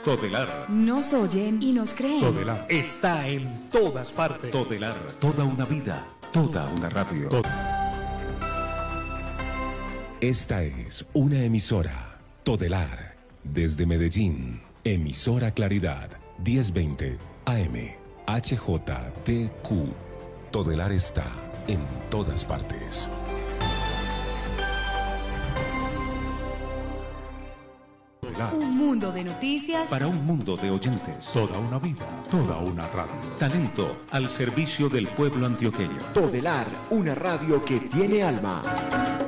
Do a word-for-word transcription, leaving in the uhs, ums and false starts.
Todelar. Nos oyen y nos creen. Todelar está en todas partes. Todelar, toda una vida, toda una radio. Tod- Esta es una emisora, Todelar, desde Medellín, emisora Claridad, diez veinte A M, H J T Q. Todelar está en todas partes. Un mundo de noticias para un mundo de oyentes. Toda una vida, toda una radio. Talento al servicio del pueblo antioqueño. Todelar, una radio que tiene alma.